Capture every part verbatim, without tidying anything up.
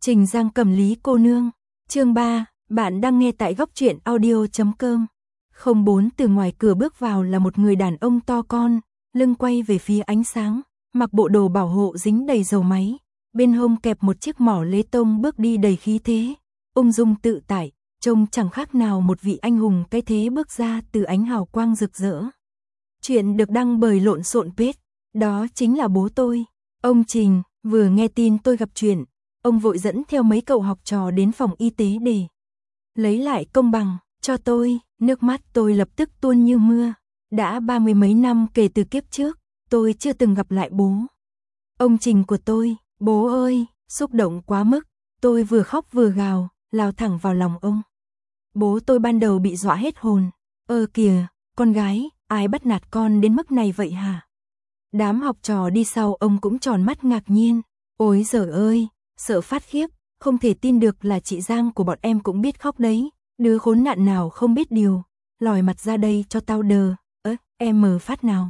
Trình Giang Cầm Lý cô nương. Chương ba, bạn đang nghe tại góc truyện audio chấm com. Không bốn từ ngoài cửa bước vào là một người đàn ông to con, lưng quay về phía ánh sáng, mặc bộ đồ bảo hộ dính đầy dầu máy, bên hông kẹp một chiếc mỏ lê tông bước đi đầy khí thế, ung dung tự tại, trông chẳng khác nào một vị anh hùng cái thế bước ra từ ánh hào quang rực rỡ. Chuyện được đăng bởi Lộn Xộn Page, đó chính là bố tôi. Ông Trình, vừa nghe tin tôi gặp chuyện, ông vội dẫn theo mấy cậu học trò đến phòng y tế để lấy lại công bằng cho tôi, nước mắt tôi lập tức tuôn như mưa. Đã ba mươi mấy năm kể từ kiếp trước, tôi chưa từng gặp lại bố. Ông Trình của tôi, bố ơi, xúc động quá mức, tôi vừa khóc vừa gào, lao thẳng vào lòng ông. Bố tôi ban đầu bị dọa hết hồn, ơ kìa, con gái, ai bắt nạt con đến mức này vậy hả? Đám học trò đi sau ông cũng tròn mắt ngạc nhiên, ôi giời ơi, sợ phát khiếp, không thể tin được là chị Giang của bọn em cũng biết khóc đấy, đứa khốn nạn nào không biết điều, lòi mặt ra đây cho tao đờ, ớ, em mờ phát nào.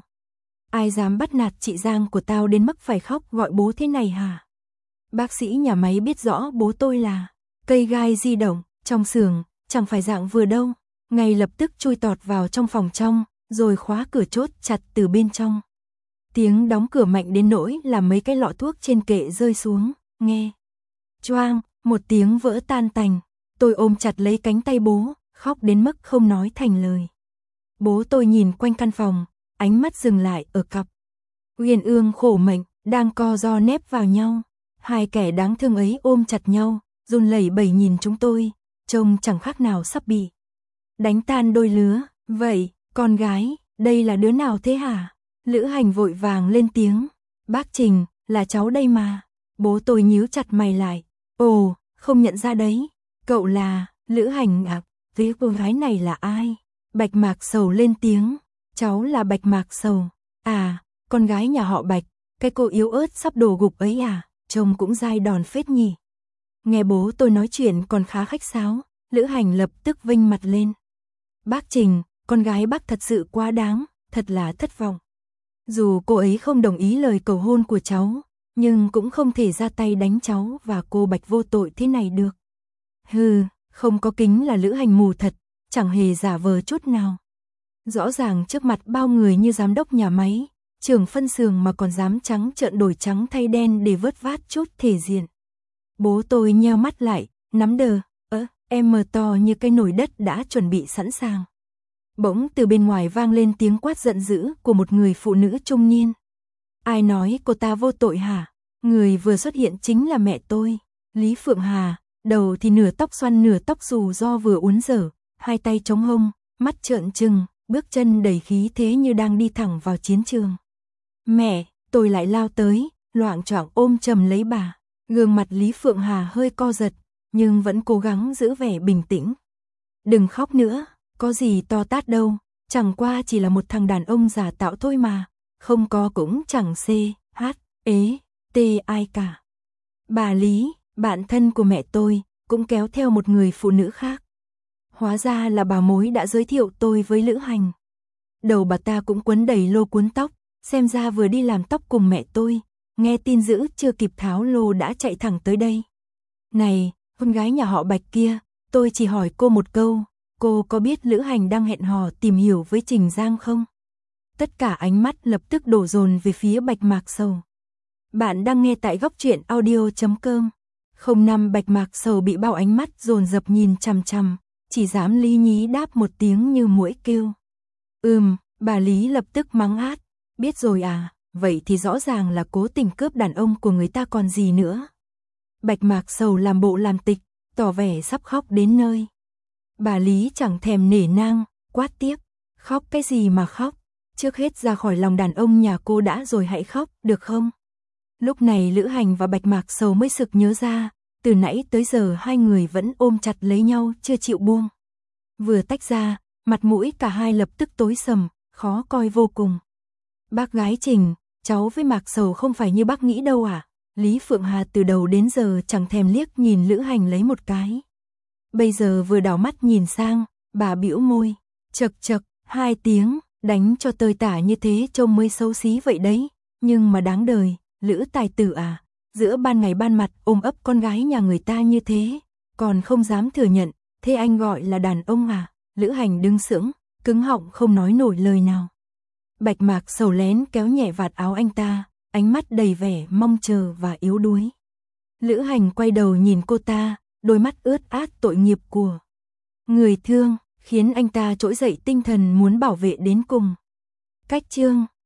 Ai dám bắt nạt chị Giang của tao đến mức phải khóc gọi bố thế này hả? Bác sĩ nhà máy biết rõ bố tôi là cây gai di động, trong xưởng, chẳng phải dạng vừa đâu, ngay lập tức chui tọt vào trong phòng trong, rồi khóa cửa chốt chặt từ bên trong. Tiếng đóng cửa mạnh đến nỗi làm mấy cái lọ thuốc trên kệ rơi xuống, nghe. Choang, một tiếng vỡ tan tành, tôi ôm chặt lấy cánh tay bố, khóc đến mức không nói thành lời. Bố tôi nhìn quanh căn phòng, ánh mắt dừng lại ở cặp Uyên Ương khổ mệnh, đang co ro nép vào nhau. Hai kẻ đáng thương ấy ôm chặt nhau, run lẩy bẩy nhìn chúng tôi, trông chẳng khác nào sắp bị đánh tan đôi lứa. Vậy, con gái, đây là đứa nào thế hả? Lữ Hành vội vàng lên tiếng. Bác Trình, là cháu đây mà. Bố tôi nhíu chặt mày lại. Ồ, không nhận ra đấy. Cậu là, Lữ Hành ạ, với cô gái này là ai? Bạch Mạc Sầu lên tiếng. Cháu là Bạch Mạc Sầu. À, con gái nhà họ Bạch, cái cô yếu ớt sắp đổ gục ấy à, trông cũng dai đòn phết nhỉ. Nghe bố tôi nói chuyện còn khá khách sáo, Lữ Hành lập tức vinh mặt lên. Bác Trình, con gái bác thật sự quá đáng, thật là thất vọng. Dù cô ấy không đồng ý lời cầu hôn của cháu, nhưng cũng không thể ra tay đánh cháu và cô Bạch vô tội thế này được. Hừ, không có kính là Lữ Hành mù thật, chẳng hề giả vờ chút nào. Rõ ràng trước mặt bao người như giám đốc nhà máy, trưởng phân xưởng mà còn dám trắng trợn đổi trắng thay đen để vớt vát chút thể diện. Bố tôi nheo mắt lại, nắm đờ, ơ, em mờ to như cái nồi đất đã chuẩn bị sẵn sàng. Bỗng từ bên ngoài vang lên tiếng quát giận dữ của một người phụ nữ trung niên. Ai nói cô ta vô tội hả? Người vừa xuất hiện chính là mẹ tôi, Lý Phượng Hà, đầu thì nửa tóc xoăn nửa tóc xù do vừa uốn dở, hai tay chống hông, mắt trợn trừng, bước chân đầy khí thế như đang đi thẳng vào chiến trường. Mẹ, tôi lại lao tới, loạng choạng ôm chầm lấy bà, gương mặt Lý Phượng Hà hơi co giật, nhưng vẫn cố gắng giữ vẻ bình tĩnh. Đừng khóc nữa, có gì to tát đâu, chẳng qua chỉ là một thằng đàn ông giả tạo thôi mà, không có cũng chẳng c, h, ế, t ai cả. Bà Lý, bạn thân của mẹ tôi, cũng kéo theo một người phụ nữ khác. Hóa ra là bà mối đã giới thiệu tôi với Lữ Hành. Đầu bà ta cũng quấn đầy lô cuốn tóc, xem ra vừa đi làm tóc cùng mẹ tôi, nghe tin dữ chưa kịp tháo lô đã chạy thẳng tới đây. Này, con gái nhà họ Bạch kia, tôi chỉ hỏi cô một câu, cô có biết Lữ Hành đang hẹn hò tìm hiểu với Trình Giang không? Tất cả ánh mắt lập tức đổ dồn về phía Bạch Mạc Sầu. Bạn đang nghe tại góc truyện audio chấm com. Không năm Bạch Mạc Sầu bị bao ánh mắt dồn dập nhìn chằm chằm, chỉ dám lý nhí đáp một tiếng như muỗi kêu. Ừm, bà Lý lập tức mắng át. Biết rồi à, vậy thì rõ ràng là cố tình cướp đàn ông của người ta còn gì nữa. Bạch Mạc Sầu làm bộ làm tịch, tỏ vẻ sắp khóc đến nơi. Bà Lý chẳng thèm nể nang, quát tiếp. Khóc cái gì mà khóc, trước hết ra khỏi lòng đàn ông nhà cô đã rồi hãy khóc, được không? Lúc này Lữ Hành và Bạch Mạc Sầu mới sực nhớ ra, từ nãy tới giờ hai người vẫn ôm chặt lấy nhau chưa chịu buông. Vừa tách ra, mặt mũi cả hai lập tức tối sầm, khó coi vô cùng. Bác gái Trình, cháu với Mạc Sầu không phải như bác nghĩ đâu à? Lý Phượng Hà từ đầu đến giờ chẳng thèm liếc nhìn Lữ Hành lấy một cái. Bây giờ vừa đảo mắt nhìn sang, bà bĩu môi, chật chật, hai tiếng, đánh cho tơi tả như thế trông mới xấu xí vậy đấy, nhưng mà đáng đời, Lữ tài tử à, Giữa ban ngày ban mặt ôm ấp con gái nhà người ta như thế, còn không dám thừa nhận, thế anh gọi là đàn ông à? Lữ Hành đứng sững, cứng họng không nói nổi lời nào. Bạch Mạc sầu lén kéo nhẹ vạt áo anh ta, ánh mắt đầy vẻ mong chờ và yếu đuối. Lữ Hành quay đầu nhìn cô ta, đôi mắt ướt át tội nghiệp của người thương, khiến anh ta trỗi dậy tinh thần muốn bảo vệ đến cùng. Cách chương